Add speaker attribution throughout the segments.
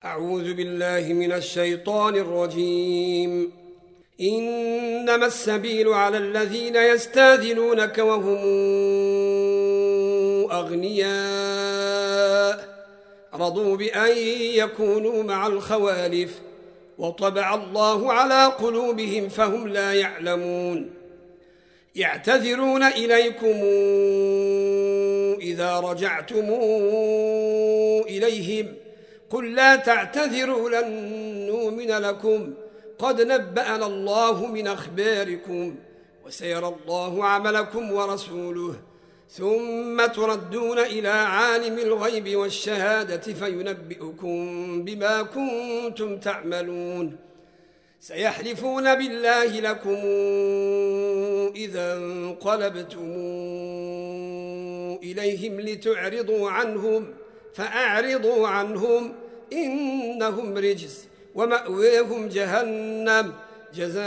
Speaker 1: أعوذ بالله من الشيطان الرجيم. إنما السبيل على الذين يستاذنونك وهم أغنياء رضوا بأن يكونوا مع الخوالف وطبع الله على قلوبهم فهم لا يعلمون. يعتذرون إليكم إذا رجعتم إليهم قل لا تعتذروا لن نؤمن لكم قد نبأنا الله من أخباركم وسيرى الله عملكم ورسوله ثم تردون إلى عالم الغيب والشهادة فينبئكم بما كنتم تعملون. سيحلفون بالله لكم إذا انقلبتم إليهم لتعرضوا عنهم فأعرضوا عنهم إنهم رجس ومأويهم جهنم جزاء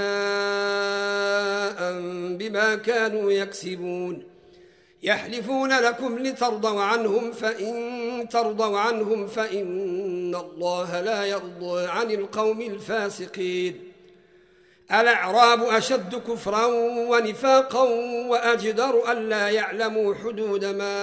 Speaker 1: بما كانوا يكسبون. يحلفون لكم لترضوا عنهم فإن ترضوا عنهم فإن الله لا يرضى عن القوم الفاسقين. الأعراب أشد كفرا ونفاقا وأجدر ألا يعلموا حدود ما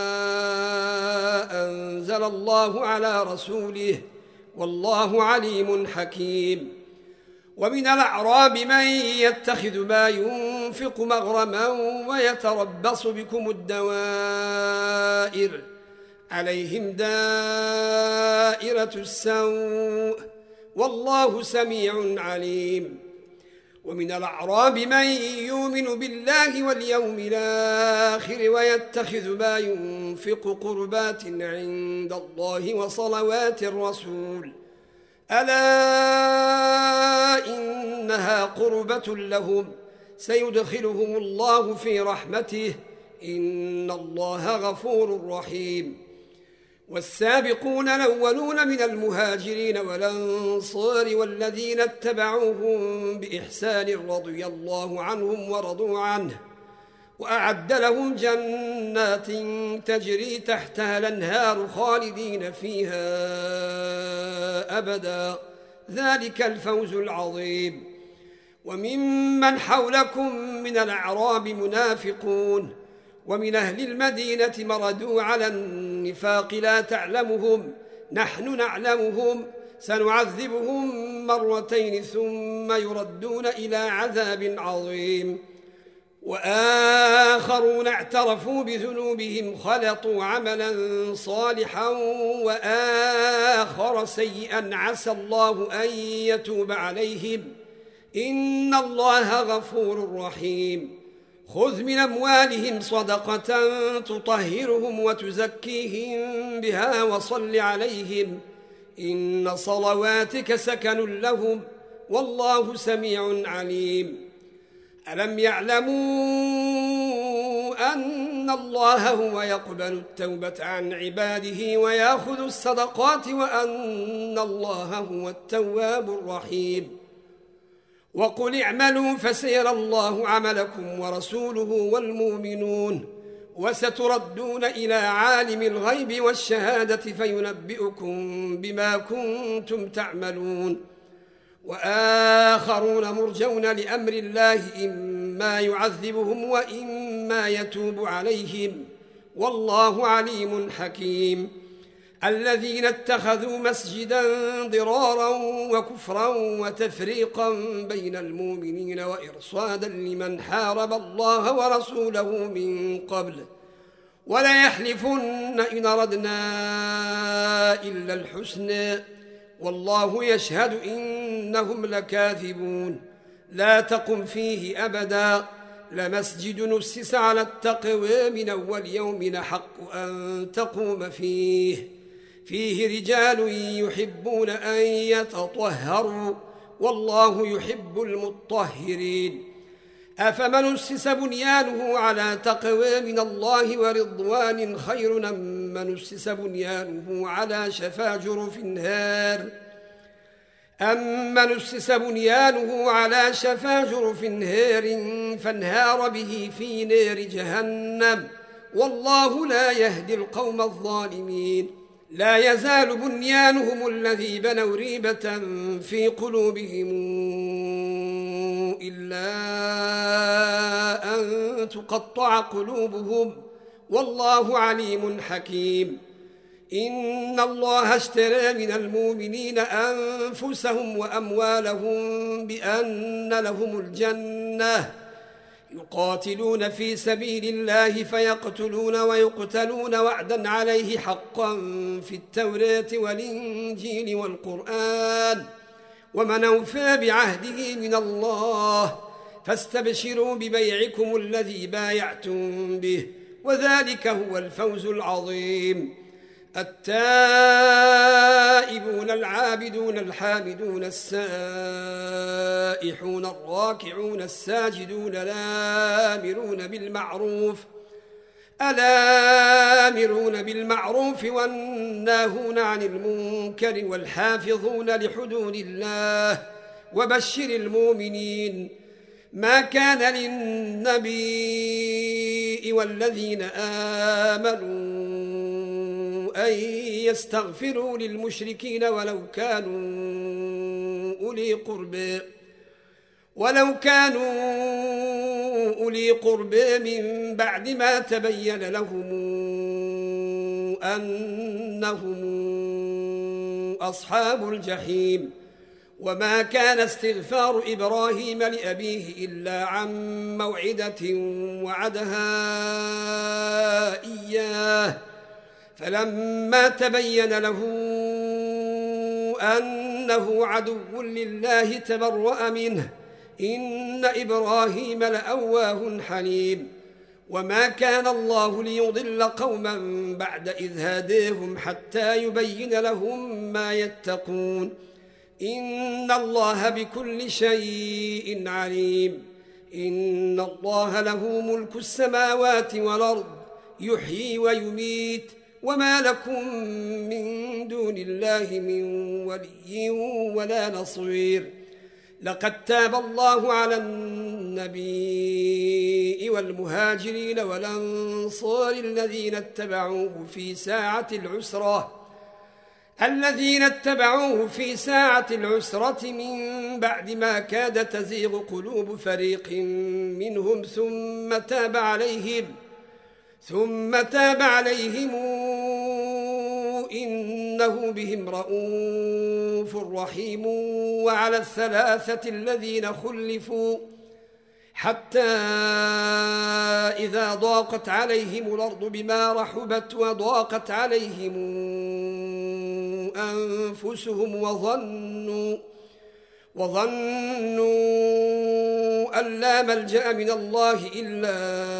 Speaker 1: أنزل الله على رسوله والله عليم حكيم. ومن الأعراب من يتخذ ما ينفق مغرما ويتربص بكم الدوائر عليهم دائرة السوء والله سميع عليم. ومن الأعراب من يؤمن بالله واليوم الآخر ويتخذ ما ينفق قربات عند الله وصلوات الرسول ألا إنها قربة لهم سيدخلهم الله في رحمته إن الله غفور رحيم. والسابقون الأولون من المهاجرين والأنصار والذين اتبعوهم بإحسان رضي الله عنهم ورضوا عنه وأعد لهم جنات تجري تحتها الأنهار خالدين فيها أبدا ذلك الفوز العظيم. وممن حولكم من الأعراب منافقون ومن أهل المدينة مردوا على النفاق لا تعلمهم نحن نعلمهم سنعذبهم مرتين ثم يردون إلى عذاب عظيم. وآخرون اعترفوا بذنوبهم خلطوا عملا صالحا وآخر سيئا عسى الله أن يتوب عليهم إن الله غفور رحيم. خذ من أموالهم صدقة تطهرهم وتزكيهم بها وصل عليهم إن صلواتك سكن لهم والله سميع عليم. ألم يعلموا أن الله هو يقبل التوبة عن عباده ويأخذ الصدقات وأن الله هو التواب الرحيم. وقل اعملوا فسيرى الله عملكم ورسوله والمؤمنون وستردون إلى عالم الغيب والشهادة فينبئكم بما كنتم تعملون. وآخرون مرجون لأمر الله إما يعذبهم وإما يتوب عليهم والله عليم حكيم. الذين اتخذوا مسجدا ضرارا وكفرا وتفريقا بين المؤمنين وإرصادا لمن حارب الله ورسوله من قبل ولا يحلفن إن أردنا إلا الحسنى والله يشهد إنهم لكاذبون. لا تقم فيه أبدا لمسجد نسس على التقوى من أول يوم حق أن تقوم فيه رجال يحبون أن يتطهروا والله يحب المطهرين. أفمن أسس بنيانه على تقوى من الله ورضوان خير أم من أسس بنيانه على شفا جرف نار فانهار به في نار جهنم والله لا يهدي القوم الظالمين. لا يزال بنيانهم الذي بنوا ريبة في قلوبهم إلا أن تقطع قلوبهم والله عليم حكيم. إن الله اشترى من المؤمنين أنفسهم وأموالهم بأن لهم الجنة يقاتلون في سبيل الله فيقتلون ويقتلون وعدا عليه حقا في التوراة والإنجيل والقرآن ومن أوفى بعهده من الله فاستبشروا ببيعكم الذي بايعتم به وذلك هو الفوز العظيم. التائبون العابدون الحامدون السائحون الراكعون الساجدون الآمرون بالمعروف والناهون عن المنكر والحافظون لحدود الله وبشر المؤمنين. ما كان للنبي والذين آمنوا أن يستغفروا للمشركين ولو كانوا أولي قربى من بعد ما تبين لهم أنهم أصحاب الجحيم. وما كان استغفار إبراهيم لأبيه إلا عن موعدة وعدها إياه فلما تبين له أنه عدو لله تبرأ منه إن إبراهيم لأواه حليم. وما كان الله ليضل قوما بعد إذ هداهم حتى يبين لهم ما يتقون إن الله بكل شيء عليم. إن الله له ملك السماوات والأرض يحيي ويميت وما لكم من دون الله من ولي ولا نصير. لقد تاب الله على النبي والمهاجرين والأنصار الذين اتبعوه في ساعة العسرة من بعد ما كاد تزيغ قلوب فريق منهم ثم تاب عليهم إنه بهم رؤوف رحيم. وعلى الثلاثة الذين خلفوا حتى إذا ضاقت عليهم الأرض بما رحبت وضاقت عليهم أنفسهم وظنوا أن لا ملجأ من الله إلا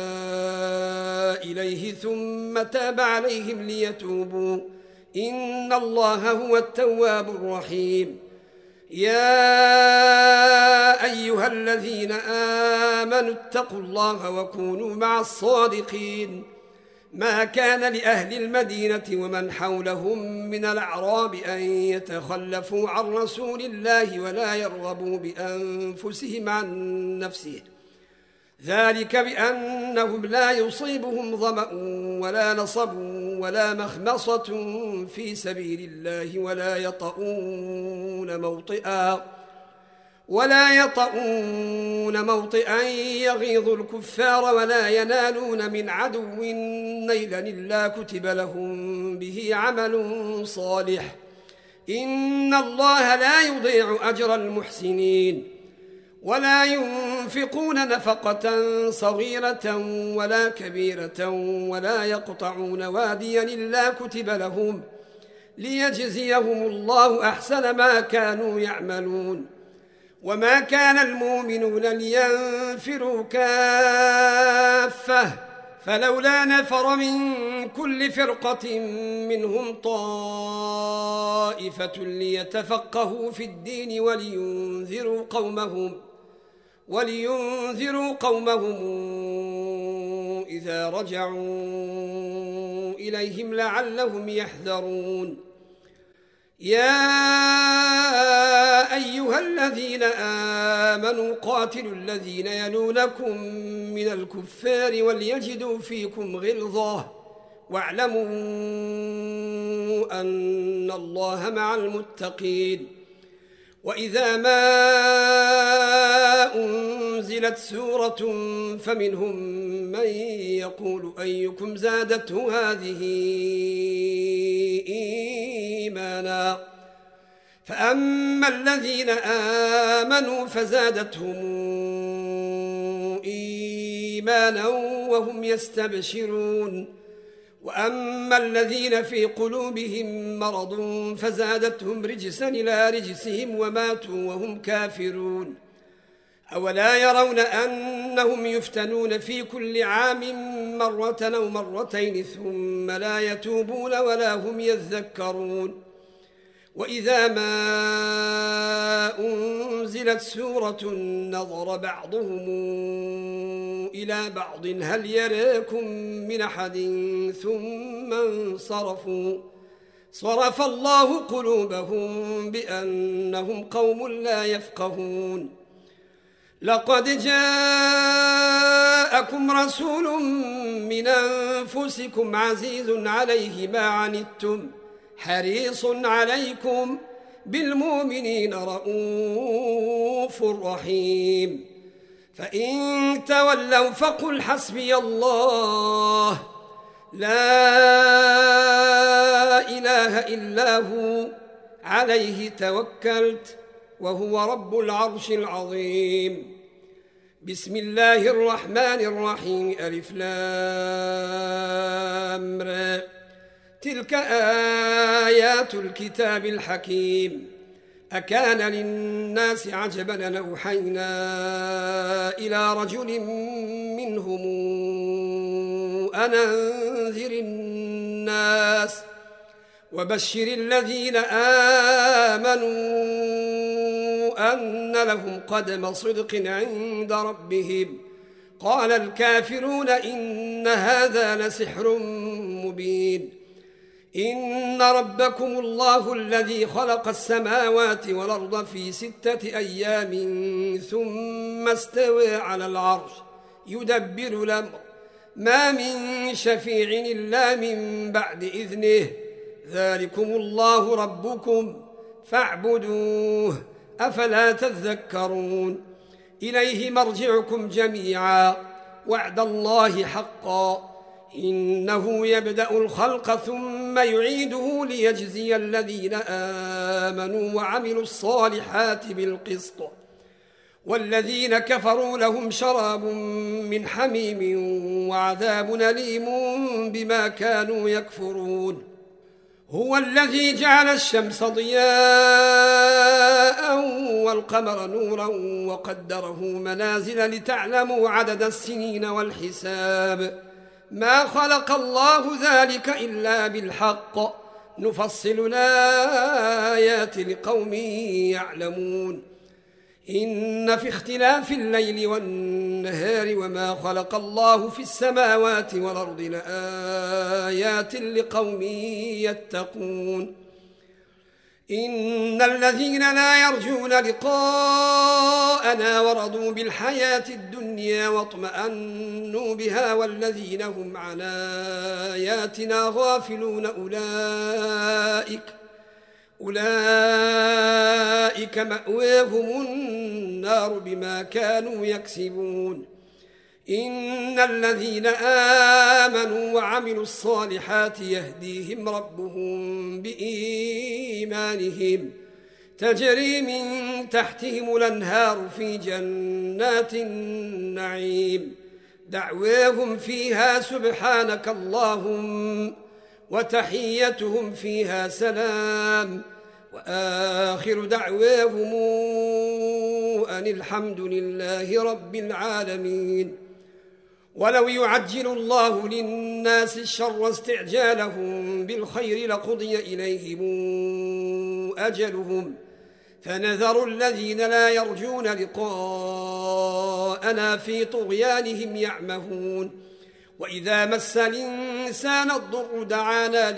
Speaker 1: إليه ثم تاب عليهم ليتوبوا إن الله هو التواب الرحيم. يا أيها الذين آمنوا اتقوا الله وكونوا مع الصادقين. ما كان لأهل المدينة ومن حولهم من الأعراب أن يتخلفوا عن رسول الله ولا يرغبوا بأنفسهم عن نفسه ذلك بأنهم لا يصيبهم ظمأ ولا نصب ولا مخمصة في سبيل الله ولا يطؤون موطئا يغيظ الكفار ولا ينالون من عدو نيلا إلا كتب لهم به عمل صالح إن الله لا يضيع أجر المحسنين. ولا ينفقون نفقة صغيرة ولا كبيرة ولا يقطعون واديا إلا كتب لهم ليجزيهم الله أحسن ما كانوا يعملون. وما كان المؤمنون لينفروا كافة فلولا نفر من كل فرقة منهم طائفة ليتفقهوا في الدين ولينذروا قومهم إذا رجعوا إليهم لعلهم يحذرون. يا أيها الذين آمنوا قاتلوا الذين يلونكم من الكفار وليجدوا فيكم غلظة واعلموا أن الله مع المتقين. وإذا ما أنزلت سورة فمنهم من يقول أيكم زادته هذه إيمانا فأما الذين آمنوا فزادتهم إيمانا وهم يستبشرون وأما الذين في قلوبهم مرض فزادتهم رجسا إلى رجسهم وماتوا وهم كافرون. أولا يرون أنهم يفتنون في كل عام مرة أو مرتين ثم لا يتوبون ولا هم يذكرون. وإذا ما أنزلت سورة نظر بعضهم إلى بعض هل يراكم من أحد ثم انصرفوا صرف الله قلوبهم بأنهم قوم لا يفقهون. لقد جاءكم رسول من أنفسكم عزيز عليه ما عنتم حريص عليكم بالمؤمنين رؤوف رحيم. فإن تولوا فقل حسبي الله لا إله إلا هو عليه توكلت وهو رب العرش العظيم. بسم الله الرحمن الرحيم. ألف لام را تلك آيات الكتاب الحكيم. أكان للناس عجبا أن أوحينا إلى رجل منهم أن أنذر الناس وبشر الذين آمنوا أن لهم قدم صدق عند ربهم. قال الكافرون إن هذا لسحر مبين. إن ربكم الله الذي خلق السماوات والأرض في 6 أيام ثم استوى على العرش يدبر الأمر ما من شفيع إلا من بعد إذنه ذلكم الله ربكم فاعبدوه أفلا تذكرون. إليه مرجعكم جميعا وعد الله حقا إنه يبدأ الخلق ثم يعيده ليجزي الذين آمنوا وعملوا الصالحات بالقسط والذين كفروا لهم شراب من حميم وعذاب أليم بما كانوا يكفرون. هو الذي جعل الشمس ضياء والقمر نورا وقدره منازل لتعلموا عدد السنين والحساب ما خلق الله ذلك إلا بالحق نفصل الآيات لقوم يعلمون. إن في اختلاف الليل والنهار وما خلق الله في السماوات والأرض لآيات لقوم يتقون. إن الذين لا يرجون لقاءنا ورضوا بالحياة الدنيا واطمأنوا بها والذين هم عن آياتنا غافلون أولئك مأواهم النار بما كانوا يكسبون. إن الذين آمنوا وعملوا الصالحات يهديهم ربهم بإيمانهم تجري من تحتهم الأنهار في جنات النعيم دعواهم فيها سبحانك اللهم وتحيتهم فيها سلام وآخر دعواهم أن الحمد لله رب العالمين. ولو يعجل الله للناس الشر استعجالهم بالخير لقضي إليهم أجلهم فنذر الذين لا يرجون لقاءنا في طغيانهم يعمهون. وإذا مس الإنسان الضر دعانا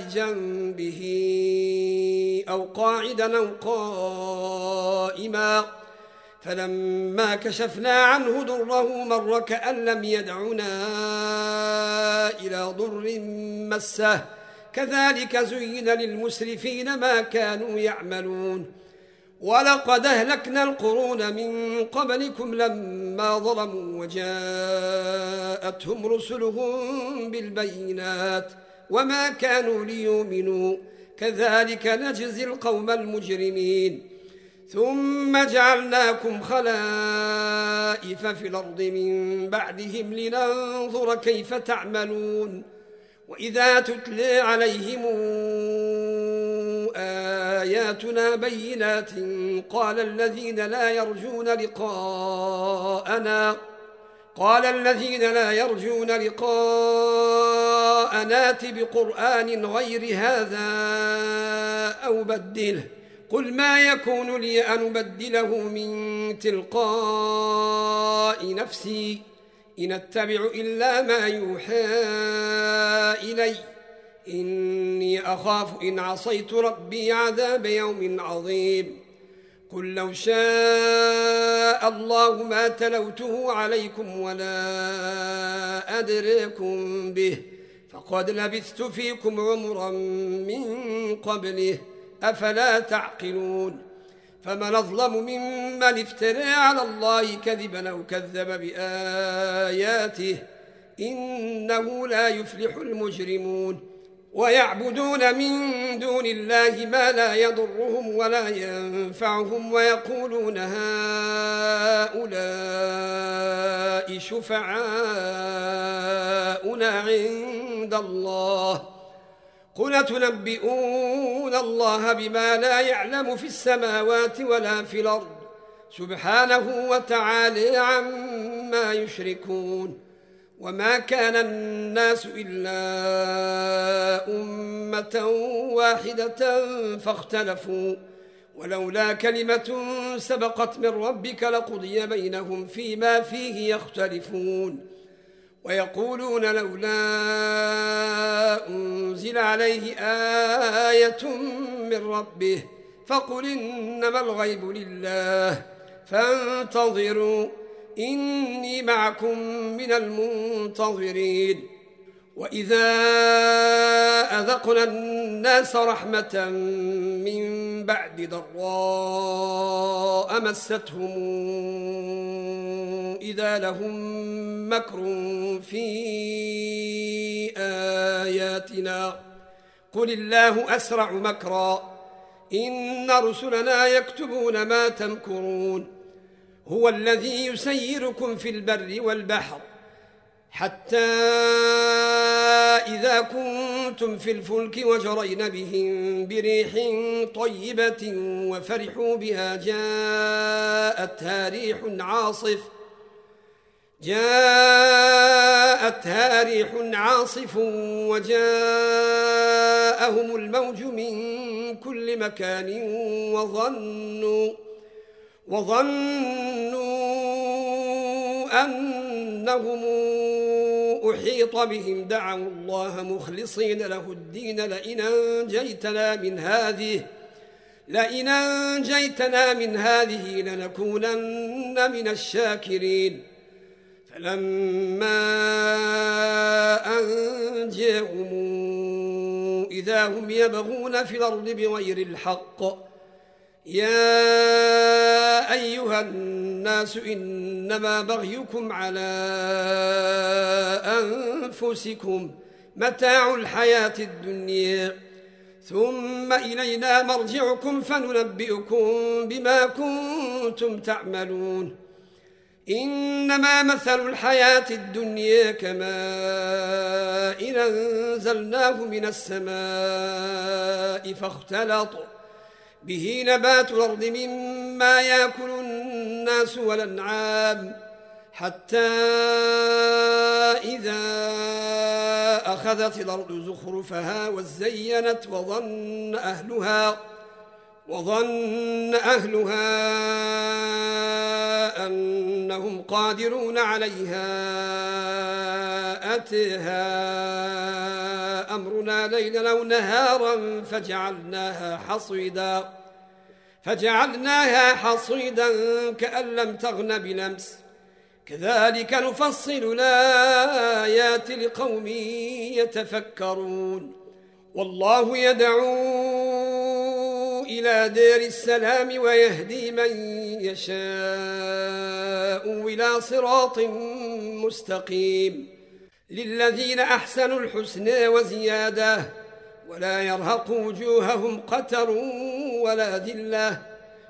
Speaker 1: لجنبه أو قاعدا أو قائما فلما كشفنا عنه ضره مر كأن لم يدعنا إلى ضر مسه كذلك زين للمسرفين ما كانوا يعملون ولقد أهلكنا القرون من قبلكم لما ظلموا وجاءتهم رسلهم بالبينات وما كانوا ليؤمنوا كذلك نجزي القوم المجرمين ثم جعلناكم خلائف في الأرض من بعدهم لننظر كيف تعملون وإذا تتلى عليهم آياتنا بينات قال الذين لا يرجون لقاءنا ائت بقرآن غير هذا أو بدله قل ما يكون لي أن أبدله من تلقاء نفسي إن أتبع إلا ما يوحى إلي إني أخاف إن عصيت ربي عذاب يوم عظيم قل لو شاء الله ما تلوته عليكم ولا أدريكم به فقد لبثت فيكم عمرا من قبله أفلا تعقلون فمن أظلم ممن افترى على الله كذبا أو كذب بآياته إنه لا يفلح المجرمون ويعبدون من دون الله ما لا يضرهم ولا ينفعهم ويقولون هؤلاء شفعاؤنا عند الله قل تنبئون الله بما لا يعلم في السماوات ولا في الأرض سبحانه وتعالى عما يشركون وما كان الناس إلا أمة واحدة فاختلفوا ولولا كلمة سبقت من ربك لقضي بينهم فيما فيه يختلفون ويقولون لولا أنزل عليه آية من ربه فقل إنما الغيب لله فانتظروا إني معكم من المنتظرين وإذا أذقنا الناس رحمة من بعد ضراء مستهم إذا لهم مكر في آياتنا قل الله أسرع مكرا إن رسلنا يكتبون ما تمكرون هو الذي يسيركم في البر والبحر حتى إذا كنتم في الفلك وجرين بهم بريح طيبة وفرحوا بها جاءتها ريح عاصف وجاءهم الموج من كل مكان وظنوا أنهم أحيط بهم دعوا الله مخلصين له الدين لئن أنجيتنا من هذه لنكونن من الشاكرين فلما أنجاهم إذا هم يبغون في الأرض بغير الحق يا أيها الناس إنما بغيكم على أنفسكم متاع الحياة الدنيا ثم إلينا مرجعكم فننبئكم بما كنتم تعملون إنما مثل الحياة الدنيا كماء أنزلناه من السماء فاختلط به نبات الأرض مما يأكل الناس والأنعام حتى إذا أخذت الأرض زخرفها وزينت وظن أهلها أنهم قادرون عليها أتيها أمرنا ليلا أو نهارا فجعلناها حصيدا كأن لم تغن بلمس كذلك نفصل الآيات لقوم يتفكرون والله يدعو إلى دار السلام ويهدي من يشاء إلى صراط مستقيم للذين أحسنوا الحسنى وزيادة ولا يرهق وجوههم قتر ولا ذلة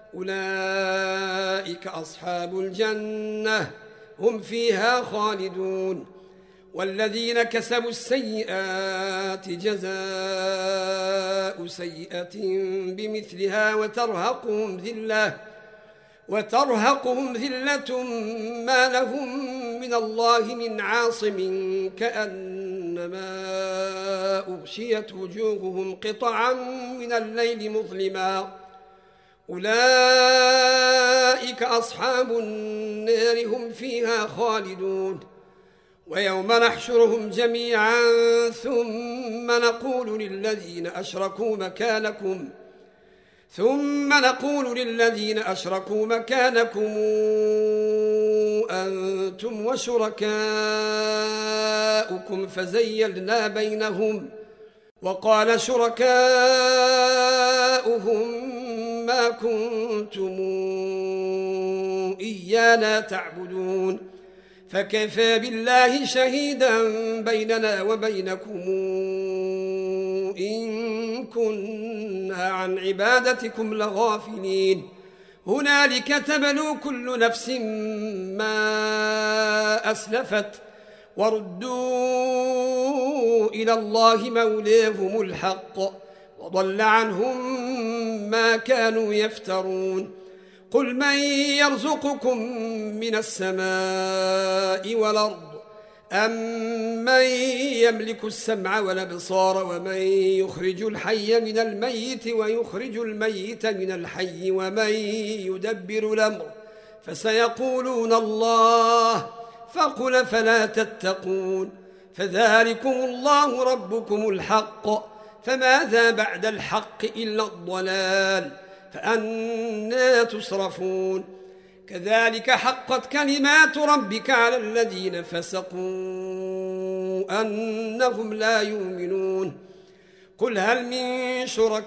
Speaker 1: أولئك أصحاب الجنة هم فيها خالدون والذين كسبوا السيئات جزاء سيئة بمثلها وترهقهم ذلة ما لهم من الله من عاصم كأنما أغشيت وجوههم قطعا من الليل مظلما أولئك أصحاب النار هم فيها خالدون ويوم نحشرهم جميعا ثم نقول للذين أشركوا مكانكم أنتم وشركاؤكم فزيلنا بينهم وقال شركاؤهم ما كنتم إيانا تعبدون فكفى بالله شهيدا بيننا وبينكم إن كنا عن عبادتكم لغافلين هنالك تبلو كل نفس ما أسلفت وردوا إلى الله مولاهم الحق وضل عنهم ما كانوا يفترون قل من يرزقكم من السماء والأرض أم من يملك السمع والأبصار ومن يخرج الحي من الميت ويخرج الميت من الحي ومن يدبر الأمر فسيقولون الله فقل فلا تتقون فذلكم الله ربكم الحق فماذا بعد الحق إلا الضلال فأنى تصرفون كذلك حقت كلمات ربك على الذين فسقوا أنهم لا يؤمنون قل هل من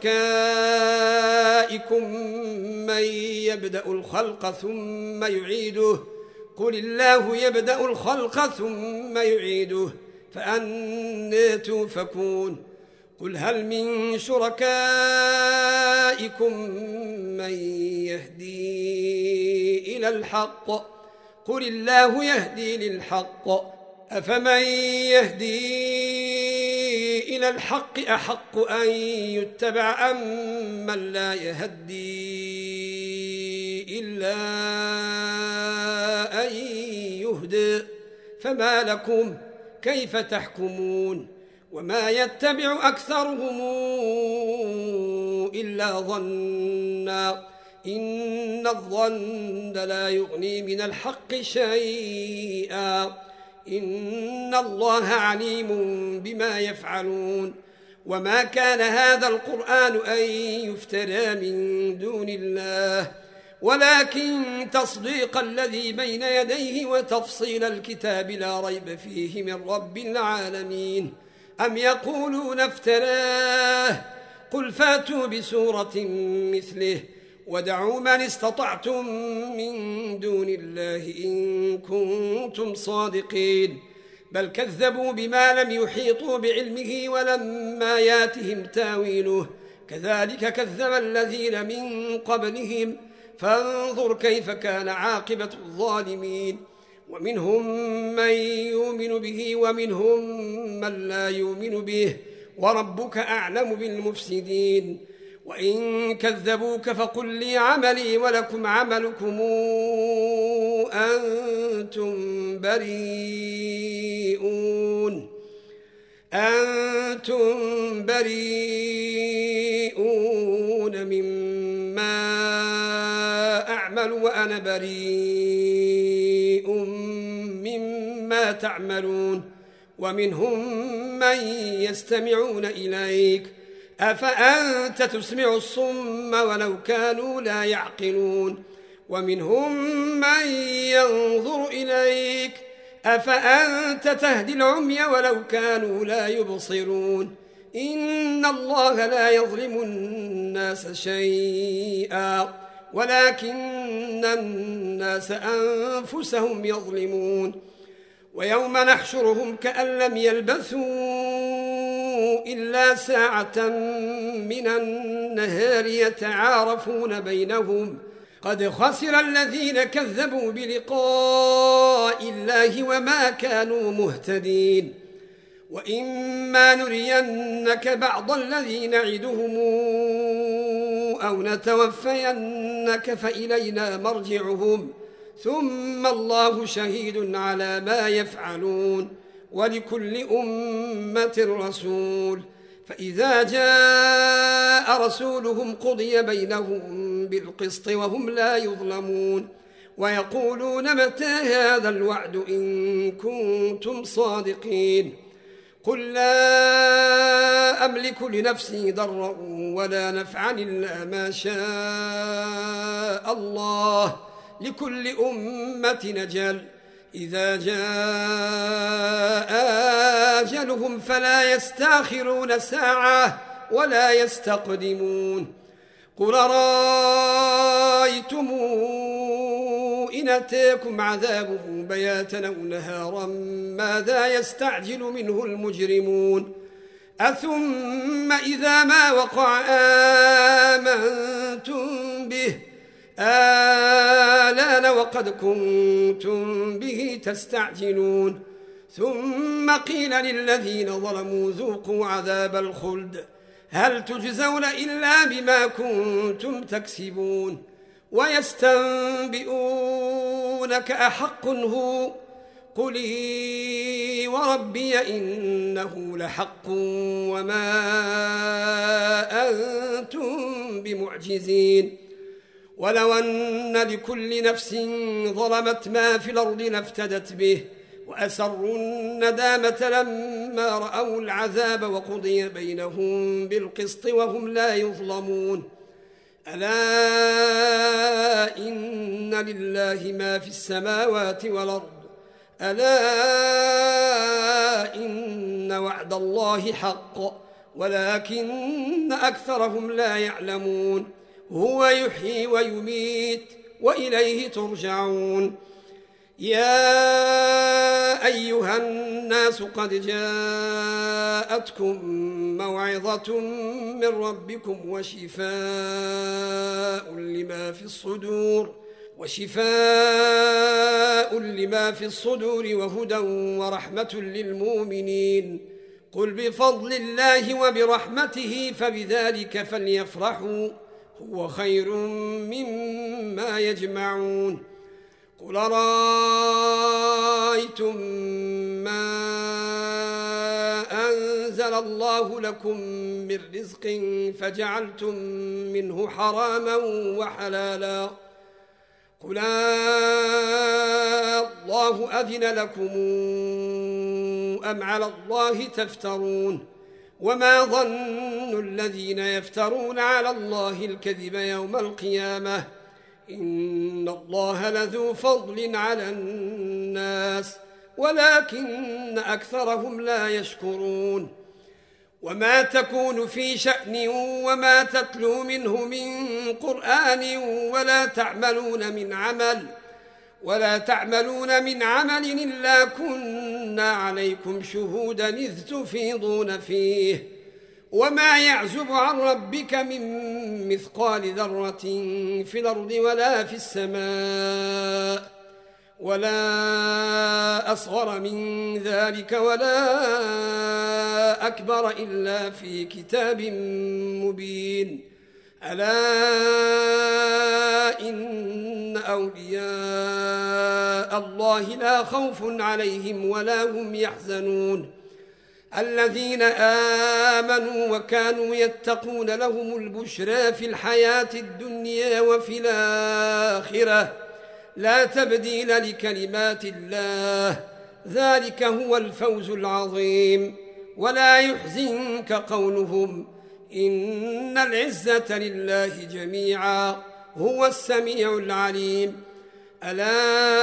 Speaker 1: شركائكم من يبدأ الخلق ثم يعيده قل الله يبدأ الخلق ثم يعيده فأنى توفكون قل هل من شركائكم من يهدي إلى الحق قل الله يهدي للحق أفمن يهدي إلى الحق أحق أن يتبع أم من لا يهدي إلا أن يهدى فما لكم كيف تحكمون وما يتبع أكثرهم إلا ظنا إن الظن لا يغني من الحق شيئا إن الله عليم بما يفعلون وما كان هذا القرآن أن يفترى من دون الله ولكن تصديق الذي بين يديه وتفصيل الكتاب لا ريب فيه من رب العالمين أم يقولون افتراه قل فاتوا بسورة مثله ودعوا من استطعتم من دون الله إن كنتم صادقين بل كذبوا بما لم يحيطوا بعلمه ولما ياتهم تاويله كذلك كذب الذين من قبلهم فانظر كيف كان عاقبة الظالمين ومنهم من يؤمن به ومنهم من لا يؤمن به وربك أعلم بالمفسدين وإن كذبوك فقل لي عملي ولكم عملكم أنتم بريئون مما أعمل وأنا بريء مما تعملون ومنهم من يستمعون إليك أفأنت تسمع الصم ولو كانوا لا يعقلون ومنهم من ينظر إليك أفأنت تهدي العمي ولو كانوا لا يبصرون إن الله لا يظلم الناس شيئا ولكن الناس أنفسهم يظلمون ويوم نحشرهم كأن لم يلبثوا إلا ساعة من النهار يتعارفون بينهم قد خسر الذين كذبوا بلقاء الله وما كانوا مهتدين وإما نرينك بعض الذي نعدهم أو نتوفينك فإلينا مرجعهم ثم الله شهيد على ما يفعلون ولكل أمة رسول فإذا جاء رسولهم قضي بينهم بالقسط وهم لا يظلمون ويقولون متى هذا الوعد إن كنتم صادقين قل لا أملك لنفسي ضرا ولا نفعا إلا ما شاء الله لكل أمة أجل إذا جاء أجلهم فلا يستأخرون ساعة ولا يستقدمون قل رأيتم إن أتاكم عذابه بياتا أو نهارا ماذا يستعجل منه المجرمون أثم إذا ما وقع آمنتم به آلان وقد كنتم به تستعجلون ثم قيل للذين ظلموا ذوقوا عذاب الخلد هل تجزون إلا بما كنتم تكسبون ويستنبئونك أحق هو قل إي وربي إنه لحق وما أنتم بمعجزين ولو أن لكل نفس ظلمت ما في الأرض لافتدت به وأسروا الندامة لما رأوا العذاب وقضي بينهم بالقسط وهم لا يظلمون ألا إن لله ما في السماوات والأرض ألا إن وعد الله حق ولكن أكثرهم لا يعلمون هو يحيي ويميت وإليه ترجعون يا أيها الناس قد جاءتكم موعظة من ربكم وشفاء لما في الصدور وهدى ورحمة للمؤمنين قل بفضل الله وبرحمته فبذلك فليفرحوا هو خير مما يجمعون قل رأيتم ما أنزل الله لكم من رزق فجعلتم منه حراما وحلالا قل الله أذن لكم أم على الله تفترون وما ظن الذين يفترون على الله الكذب يوم القيامة إن الله لذو فضل على الناس ولكن أكثرهم لا يشكرون وما تكون في شأن وما تتلو منه من قرآن ولا تعملون من عمل إلا كنا عليكم شهودا إذ تفيضون فيه وما يعزب عن ربك من مثقال ذرة في الأرض ولا في السماء ولا أصغر من ذلك ولا أكبر إلا في كتاب مبين ألا إن أولياء الله لا خوف عليهم ولا هم يحزنون الذين آمنوا وكانوا يتقون لهم البشرى في الحياة الدنيا وفي الآخرة لا تبديل لكلمات الله ذلك هو الفوز العظيم ولا يحزنك قولهم إن العزة لله جميعا هو السميع العليم ألا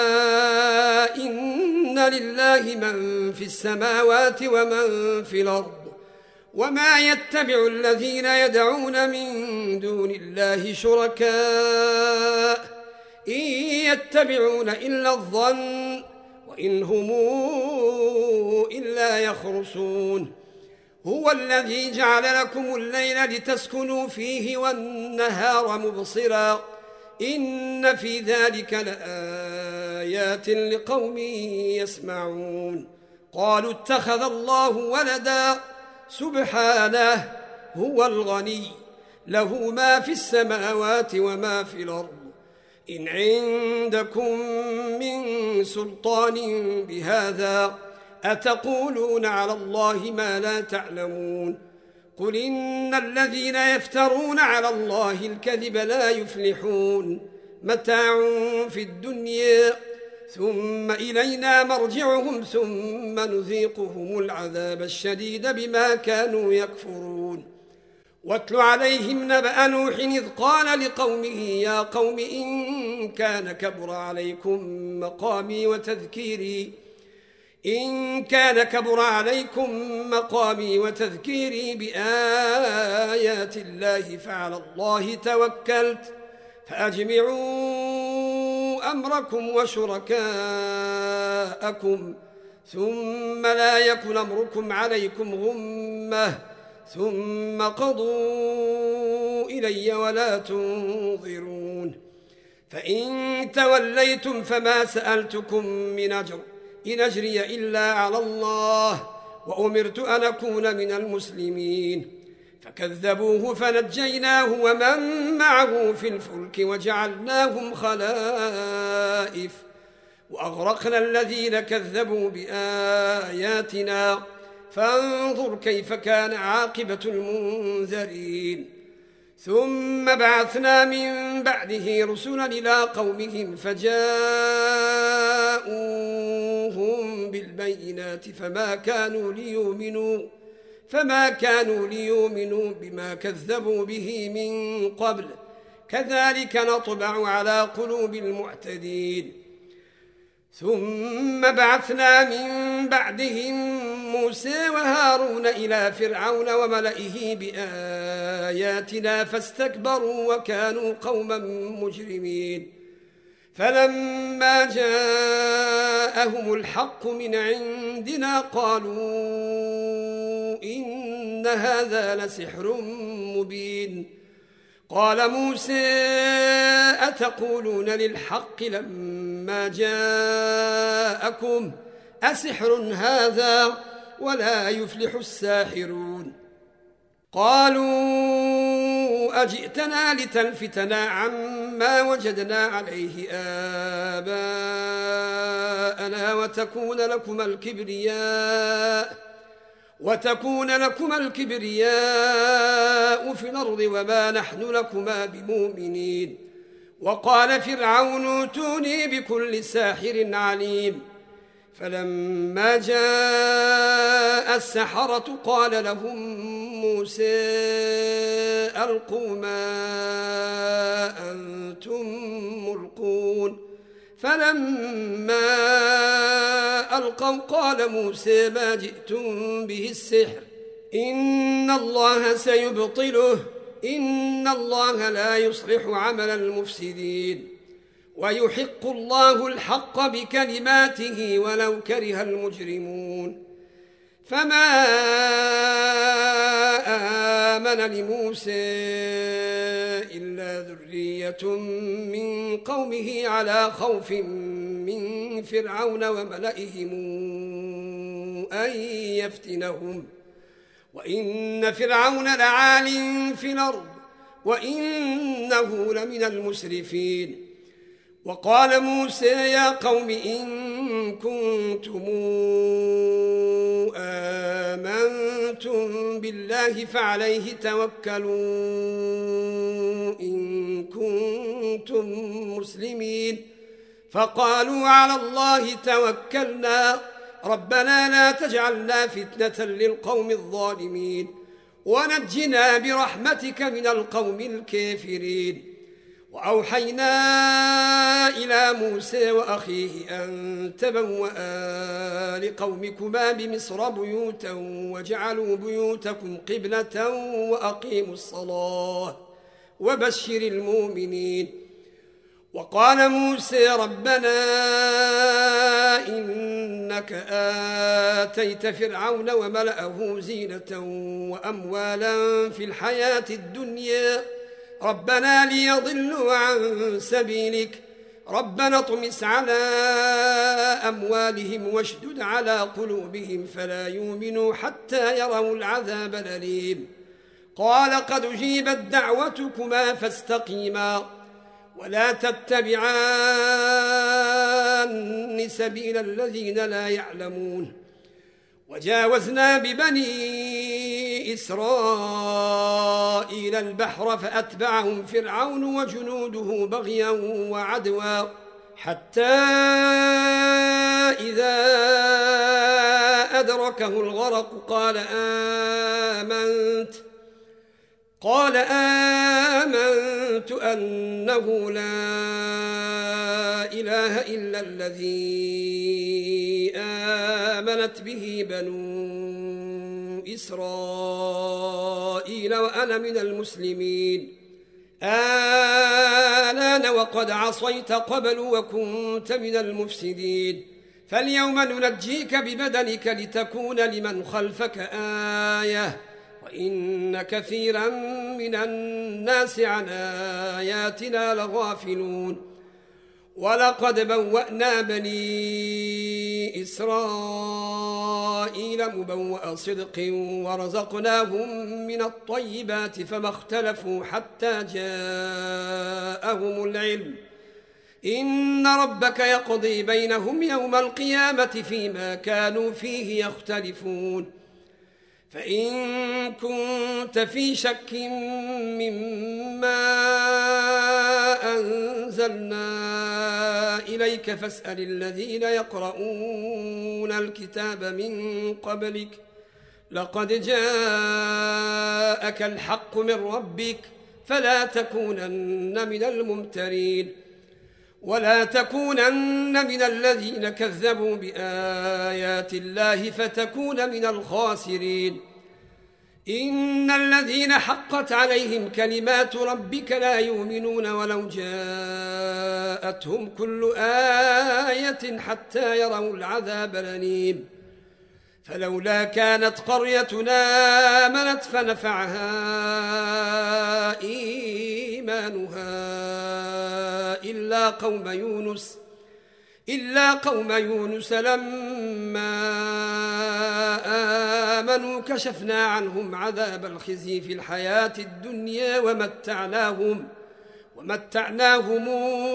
Speaker 1: إن لله من في السماوات ومن في الأرض وما يتبع الذين يدعون من دون الله شركاء إن يتبعون إلا الظن وإن هم إلا يخرصون هو الذي جعل لكم الليل لتسكنوا فيه والنهار مبصرا إن في ذلك لآيات لقوم يسمعون قالوا اتخذ الله ولدا سبحانه هو الغني له ما في السماوات وما في الأرض إن عندكم من سلطان بهذا أتقولون على الله ما لا تعلمون قل إن الذين يفترون على الله الكذب لا يفلحون متاع في الدنيا ثم إلينا مرجعهم ثم نذيقهم العذاب الشديد بما كانوا يكفرون واتل عليهم نبأ نوح إذ قال لقومه يا قوم إن كان كبر عليكم مقامي وتذكيري بآيات الله فعلى الله توكلت فأجمعوا أمركم وشركاءكم ثم لا يكن أمركم عليكم غمة ثم قضوا إلي ولا تنظرون فإن توليتم فما سألتكم من أجر إن أجري إلا على الله وأمرت أن أكون من المسلمين فكذبوه فنجيناه ومن معه في الفلك وجعلناهم خلائف وأغرقنا الذين كذبوا بآياتنا فانظر كيف كان عاقبة المنذرين ثم بعثنا من بعده رسلا إلى قومهم فجاءوهم بالبينات فما كانوا ليؤمنوا بما كذبوا به من قبل كذلك نطبع على قلوب المعتدين ثم بعثنا من بعدهم موسى وهارون إلى فرعون وملئه بآياتنا فاستكبروا وكانوا قوما مجرمين فلما جاءهم الحق من عندنا قالوا إن هذا لسحر مبين قال موسى أتقولون للحق لما جاءكم أسحر هذا ولا يفلح الساحرون قالوا أجئتنا لتلفتنا عما وجدنا عليه آباءنا وتكون لكما الكبرياء في الأرض وما نحن لكما بمؤمنين وقال فرعون ائتوني بكل ساحر عليم فلما جاء السحرة قال لهم موسى ألقوا ما أنتم ملقون فلما ألقوا قال موسى ما جئتم به السحر إن الله سيبطله إن الله لا يصلح عمل المفسدين ويحق الله الحق بكلماته ولو كره المجرمون فما آمن لموسى إلا ذرية من قومه على خوف من فرعون وملئهم أن يفتنهم وإن فرعون لعال في الأرض وإنه لمن المسرفين وقال موسى يا قوم إن كنتم آمنتم بالله فعليه توكلوا إن كنتم مسلمين فقالوا على الله توكلنا ربنا لا تجعلنا فتنة للقوم الظالمين ونجنا برحمتك من القوم الكافرين. وأوحينا إلى موسى وأخيه أن تبوأ لقومكما بمصر بيوتا وجعلوا بيوتكم قبلة وأقيموا الصلاة وبشر المؤمنين. وقال موسى ربنا إنك آتيت فرعون وملأه زينة وأموالا في الحياة الدنيا ربنا ليضلوا عن سبيلك ربنا اطمس على أموالهم واشدد على قلوبهم فلا يؤمنوا حتى يروا العذاب الأليم. قال قد أجيبت دعوتكما فاستقيما ولا تتبعان سبيل الذين لا يعلمون. وجاوزنا ببني إسرائيل البحر فأتبعهم فرعون وجنوده بغيا وعدوا حتى إذا أدركه الغرق قال آمنت أنه لا إله إلا الذي آمنت به بنو إسرائيل وأنا من المسلمين. آلان وقد عصيت قبل وكنت من المفسدين فاليوم ننجيك ببدنك لتكون لمن خلفك آية وإن كثيرا من الناس عن آياتنا لغافلون. ولقد بوأنا بني إسرائيل مبوأ صدق ورزقناهم من الطيبات فما اختلفوا حتى جاءهم العلم إن ربك يقضي بينهم يوم القيامة فيما كانوا فيه يختلفون. فإن كنت في شك مما أنزلنا إليك فاسأل الذين يقرؤون الكتاب من قبلك لقد جاءك الحق من ربك فلا تكونن من الممترين ولا تكونن من الذين كذبوا بآيات الله فتكون من الخاسرين. إن الذين حقت عليهم كلمات ربك لا يؤمنون ولو جاءتهم كل آية حتى يروا العذاب الأليم. فلولا كانت قريتنا آمنت فنفعها إيمانها إلا قوم يونس لما آمنوا كشفنا عنهم عذاب الخزي في الحياة الدنيا ومتعناهم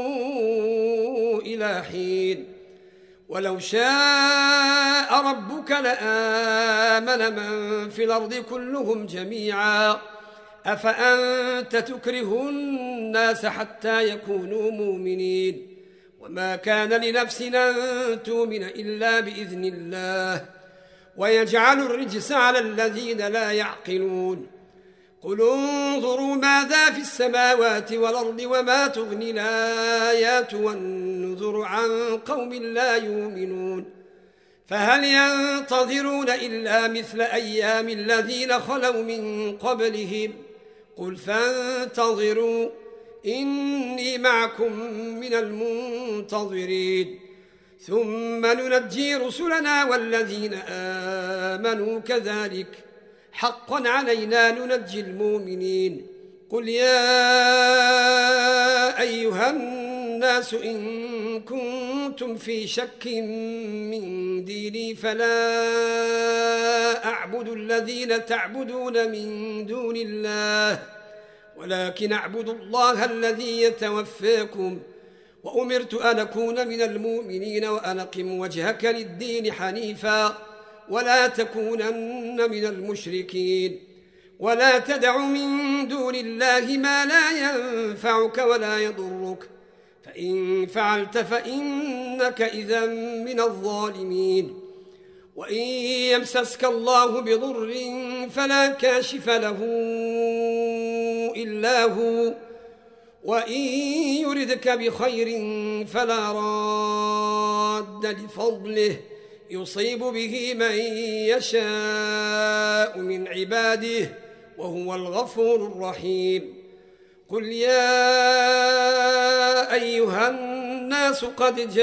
Speaker 1: إلى حين. ولو شاء ربك لآمن من في الأرض كلهم جميعا أفأنت تكره الناس حتى يكونوا مؤمنين وما كان لنفس أن تؤمن إلا بإذن الله ويجعل الرجس على الذين لا يعقلون. قل انظروا ماذا في السماوات والأرض وما تغني الآيات والنذر عن قوم لا يؤمنون فهل ينتظرون إلا مثل أيام الذين خلوا من قبلهم قل فانتظروا إني معكم من المنتظرين ثم ننجي رسلنا والذين آمنوا كذلك حقا علينا ننجي المؤمنين. قل يا أيها الناس إن كنتم في شك من ديني فلا أعبد الذين تعبدون من دون الله ولكن أعبد الله الذي يتوفاكم وأمرت أن أكون من المؤمنين وأن أقم وجهك للدين حنيفا ولا تكونن من المشركين ولا تدع من دون الله ما لا ينفعك ولا يضرك فإن فعلت فإنك إذا من الظالمين. وإن يمسسك الله بضر فلا كاشف له إلا هو وإن يردك بخير فلا راد لفضله يصيب به من يشاء من عباده وهو الغفور الرحيم. قل يا أيها الناس قد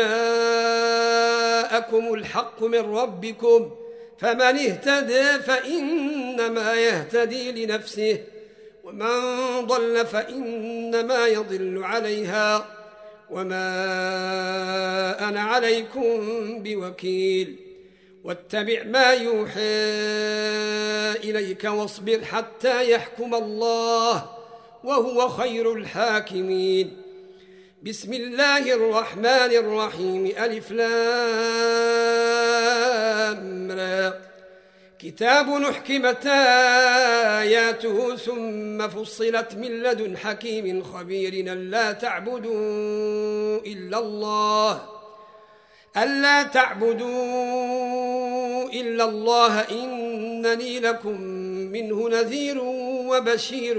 Speaker 1: جاءكم الحق من ربكم فمن اهتدى فإنما يهتدي لنفسه ومن ضل فإنما يضل عليها وما أنا عليكم بوكيل. واتبع ما يوحى إليك واصبر حتى يحكم الله وهو خير الحاكمين. بسم الله الرحمن الرحيم. ألف لام را. كتاب أحكمت آياته ثم فصلت من لدن حكيم خبير ألا تعبدوا إلا الله إنني لكم منه نذير وبشير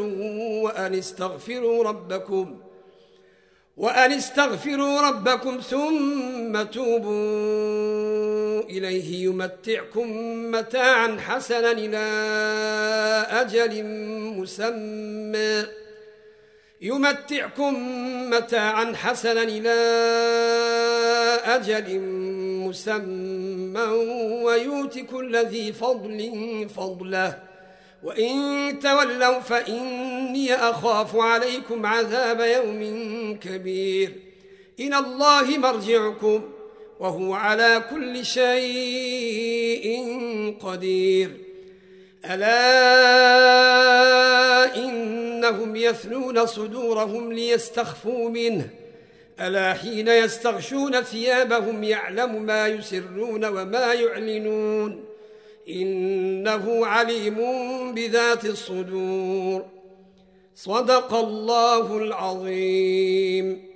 Speaker 1: وأن استغفروا ربكم ثم توبوا إليه يمتعكم متاعا حسنا إلى أجل مسمى ويؤت كل ذي فضل فضله وإن تولوا فإني أخاف عليكم عذاب يوم كبير. إلى الله مرجعكم وهو على كل شيء قدير. ألا إنهم يثنون صدورهم ليستخفوا منه ألا حين يستغشون ثيابهم يعلم ما يسرون وما يعلنون إنه عليم بذات الصدور. صدق الله العظيم.